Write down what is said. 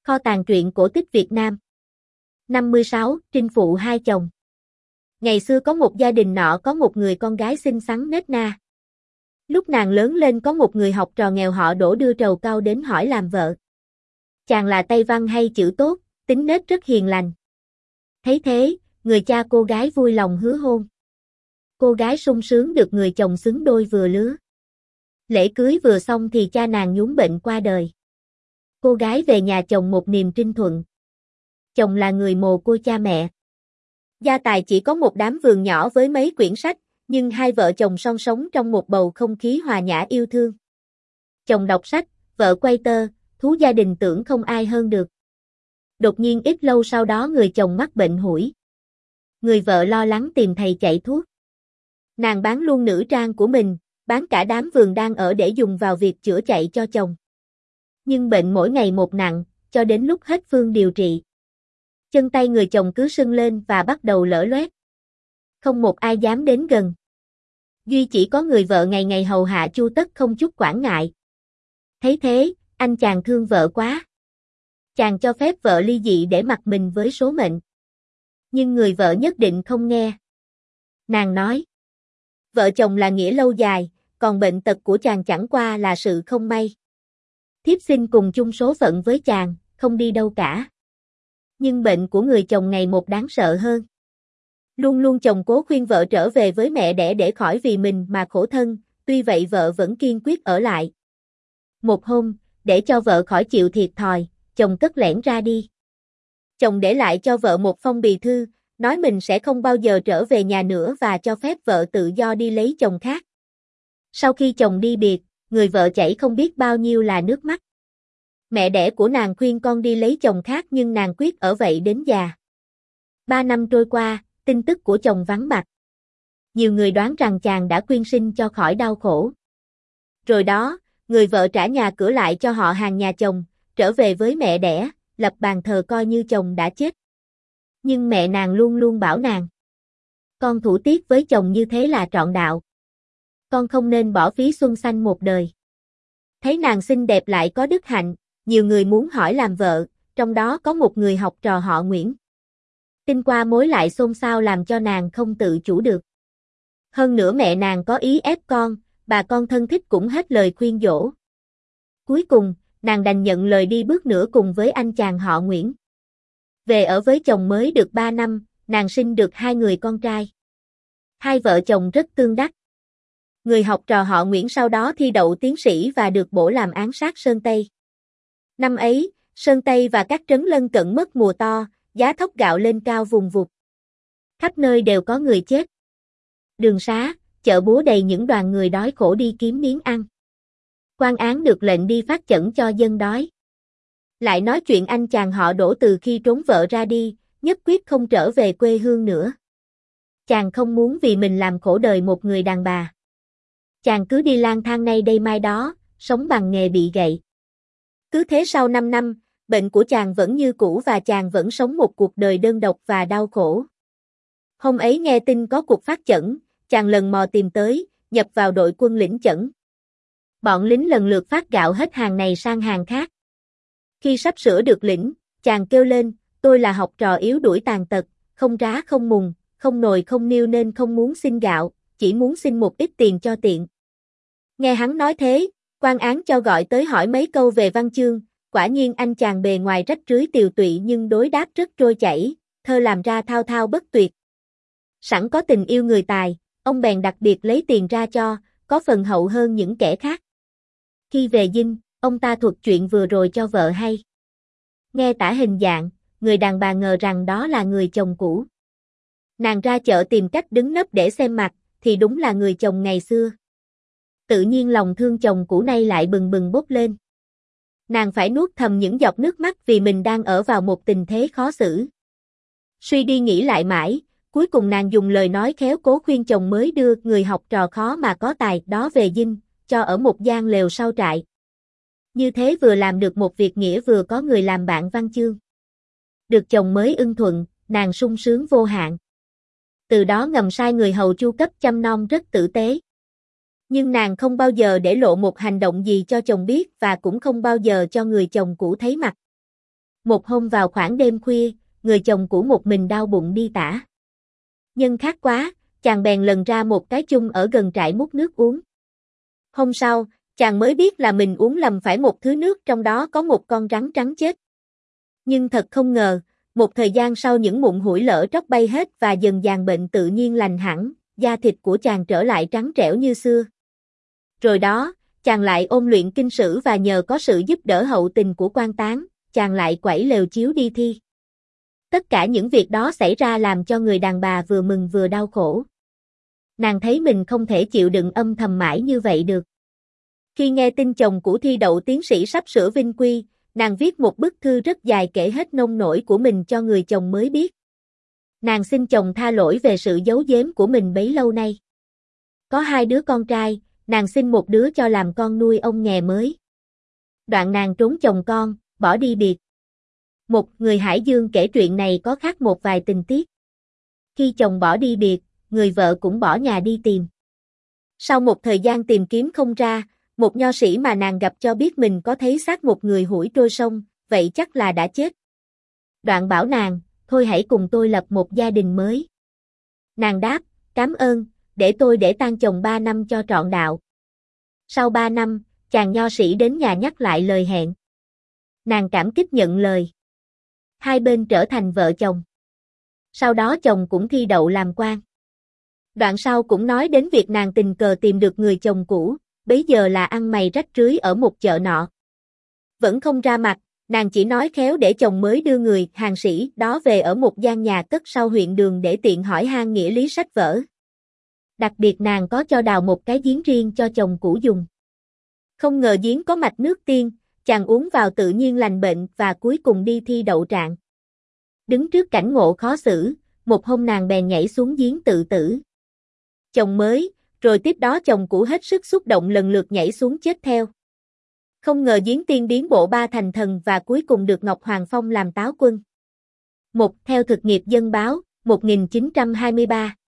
Kho tàng truyện cổ tích Việt Nam. 56. Trinh phụ hai chồng. Ngày xưa có một gia đình nọ có một người con gái xinh xắn nết na. Lúc nàng lớn lên có một người học trò nghèo họ Đỗ đưa trầu cau đến hỏi làm vợ. Chàng là tay văn hay chữ tốt, tính nết rất hiền lành. Thấy thế, người cha cô gái vui lòng hứa hôn. Cô gái sung sướng được người chồng xứng đôi vừa lứa. Lễ cưới vừa xong thì cha nàng nhúng bệnh qua đời. Cô gái về nhà chồng một niềm trinh thuận. Chồng là người mồ côi cha mẹ. Gia tài chỉ có một đám vườn nhỏ với mấy quyển sách, nhưng hai vợ chồng son sống trong một bầu không khí hòa nhã yêu thương. Chồng đọc sách, vợ quay tơ, thú gia đình tưởng không ai hơn được. Đột nhiên ít lâu sau đó người chồng mắc bệnh hủi. Người vợ lo lắng tìm thầy chạy thuốc. Nàng bán luôn nữ trang của mình, bán cả đám vườn đang ở để dùng vào việc chữa chạy cho chồng. Nhưng bệnh mỗi ngày một nặng, cho đến lúc hết phương điều trị. Chân tay người chồng cứ sưng lên và bắt đầu lở loét. Không một ai dám đến gần. Duy chỉ có người vợ ngày ngày hầu hạ chu tất không chút quản ngại. Thấy thế, anh chàng thương vợ quá. Chàng cho phép vợ ly dị để mặc mình với số mệnh. Nhưng người vợ nhất định không nghe. Nàng nói, vợ chồng là nghĩa lâu dài, còn bệnh tật của chàng chẳng qua là sự không may. Thiếp xin cùng chung số phận với chàng, không đi đâu cả. Nhưng bệnh của người chồng ngày một đáng sợ hơn. Luôn luôn chồng cố khuyên vợ trở về với mẹ đẻ để khỏi vì mình mà khổ thân, tuy vậy vợ vẫn kiên quyết ở lại. Một hôm, để cho vợ khỏi chịu thiệt thòi, chồng cất lẻn ra đi. Chồng để lại cho vợ một phong bì thư, nói mình sẽ không bao giờ trở về nhà nữa và cho phép vợ tự do đi lấy chồng khác. Sau khi chồng đi biệt, người vợ chảy không biết bao nhiêu là nước mắt. Mẹ đẻ của nàng khuyên con đi lấy chồng khác nhưng nàng quyết ở vậy đến già. 3 năm trôi qua, tin tức của chồng vắng bặt. Nhiều người đoán rằng chàng đã quyên sinh cho khỏi đau khổ. Rồi đó, người vợ trả nhà cửa lại cho họ hàng nhà chồng, trở về với mẹ đẻ, lập bàn thờ coi như chồng đã chết. Nhưng mẹ nàng luôn luôn bảo nàng, con thủ tiết với chồng như thế là trọn đạo. Con không nên bỏ phí xuân xanh một đời. Thấy nàng xinh đẹp lại có đức hạnh, nhiều người muốn hỏi làm vợ, trong đó có một người học trò họ Nguyễn. Tin qua mối lại xôn xao làm cho nàng không tự chủ được. Hơn nữa mẹ nàng có ý ép con, bà con thân thích cũng hết lời khuyên dỗ. Cuối cùng, nàng đành nhận lời đi bước nữa cùng với anh chàng họ Nguyễn. Về ở với chồng mới được 3 năm, nàng sinh được 2 người con trai. Hai vợ chồng rất tương đắc. Người học trò họ Nguyễn sau đó thi đậu tiến sĩ và được bổ làm án sát Sơn Tây. Năm ấy, Sơn Tây và các trấn lân cận mất mùa to, giá thóc gạo lên cao vùng vụt. Khắp nơi đều có người chết. Đường xá, chợ búa đầy những đoàn người đói khổ đi kiếm miếng ăn. Quan án được lệnh đi phát chẩn cho dân đói. Lại nói chuyện anh chàng họ Đỗ từ khi trốn vợ ra đi, nhất quyết không trở về quê hương nữa. Chàng không muốn vì mình làm khổ đời một người đàn bà. Chàng cứ đi lang thang nay đây mai đó, sống bằng nghề bị gậy. Cứ thế sau 5 năm, bệnh của chàng vẫn như cũ và chàng vẫn sống một cuộc đời đơn độc và đau khổ. Hôm ấy nghe tin có cuộc phát chẩn, chàng lần mò tìm tới, nhập vào đội quân lĩnh chẩn. Bọn lính lần lượt phát gạo hết hàng này sang hàng khác. Khi sắp sửa được lĩnh, chàng kêu lên, tôi là học trò yếu đuổi tàn tật, không rá không mùng, không nồi không niêu nên không muốn xin gạo, chỉ muốn xin một ít tiền cho tiện. Nghe hắn nói thế, quan án cho gọi tới hỏi mấy câu về văn chương, quả nhiên anh chàng bề ngoài rách rưới tiều tụy nhưng đối đáp rất trôi chảy, thơ làm ra thao thao bất tuyệt. Sẵn có tình yêu người tài, ông bèn đặc biệt lấy tiền ra cho, có phần hậu hơn những kẻ khác. Khi về dinh, ông ta thuật chuyện vừa rồi cho vợ hay. Nghe tả hình dạng, người đàn bà ngờ rằng đó là người chồng cũ. Nàng ra chợ tìm cách đứng nấp để xem mặt, thì đúng là người chồng ngày xưa. Tự nhiên lòng thương chồng cũ nay lại bừng bừng bốc lên. Nàng phải nuốt thầm những giọt nước mắt vì mình đang ở vào một tình thế khó xử. Suy đi nghĩ lại mãi, cuối cùng nàng dùng lời nói khéo cố khuyên chồng mới đưa người học trò khó mà có tài đó về dinh, cho ở một gian lều sau trại. Như thế vừa làm được một việc nghĩa vừa có người làm bạn văn chương. Được chồng mới ưng thuận, nàng sung sướng vô hạn. Từ đó ngầm sai người hầu chu cấp chăm nom rất tử tế. Nhưng nàng không bao giờ để lộ một hành động gì cho chồng biết và cũng không bao giờ cho người chồng cũ thấy mặt. Một hôm vào khoảng đêm khuya, người chồng cũ một mình đau bụng đi tả. Nhân khát quá, chàng bèn lần ra một cái chung ở gần trại múc nước uống. Hôm sau, chàng mới biết là mình uống lầm phải một thứ nước trong đó có một con rắn trắng chết. Nhưng thật không ngờ, một thời gian sau những mụn hủi lở tróc bay hết và dần dàng bệnh tự nhiên lành hẳn, da thịt của chàng trở lại trắng trẻo như xưa. Rồi đó, chàng lại ôn luyện kinh sử và nhờ có sự giúp đỡ hậu tình của quan tán, chàng lại quẩy lều chiếu đi thi. Tất cả những việc đó xảy ra làm cho người đàn bà vừa mừng vừa đau khổ. Nàng thấy mình không thể chịu đựng âm thầm mãi như vậy được. Khi nghe tin chồng cũ thi đậu tiến sĩ sắp sửa vinh quy, nàng viết một bức thư rất dài kể hết nông nỗi của mình cho người chồng mới biết. Nàng xin chồng tha lỗi về sự giấu giếm của mình bấy lâu nay. Có 2 đứa con trai, nàng xin một đứa cho làm con nuôi ông nghè mới. Đoạn nàng trốn chồng con, bỏ đi biệt. Một người Hải Dương kể chuyện này có khác một vài tình tiết. Khi chồng bỏ đi biệt, người vợ cũng bỏ nhà đi tìm. Sau một thời gian tìm kiếm không ra, một nho sĩ mà nàng gặp cho biết mình có thấy xác một người hủi trôi sông, vậy chắc là đã chết. Đoạn bảo nàng, thôi hãy cùng tôi lập một gia đình mới. Nàng đáp, cảm ơn, để tôi để tang chồng 3 năm cho trọn đạo. Sau 3 năm, chàng nho sĩ đến nhà nhắc lại lời hẹn. Nàng cảm kích nhận lời. Hai bên trở thành vợ chồng. Sau đó chồng cũng thi đậu làm quan. Đoạn sau cũng nói đến việc nàng tình cờ tìm được người chồng cũ, bấy giờ là ăn mày rách rưới ở một chợ nọ. Vẫn không ra mặt, nàng chỉ nói khéo để chồng mới đưa người hàng sĩ đó về ở một gian nhà cất sau huyện đường để tiện hỏi han nghĩa lý sách vở. Đặc biệt nàng có cho đào một cái giếng riêng cho chồng cũ dùng. Không ngờ giếng có mạch nước tiên, chàng uống vào tự nhiên lành bệnh và cuối cùng đi thi đậu trạng. Đứng trước cảnh ngộ khó xử, một hôm nàng bèn nhảy xuống giếng tự tử. Chồng mới, rồi tiếp đó chồng cũ hết sức xúc động lần lượt nhảy xuống chết theo. Không ngờ giếng tiên biến bộ 3 thành thần và cuối cùng được Ngọc Hoàng phong làm táo quân. Theo thực nghiệp dân báo, 1923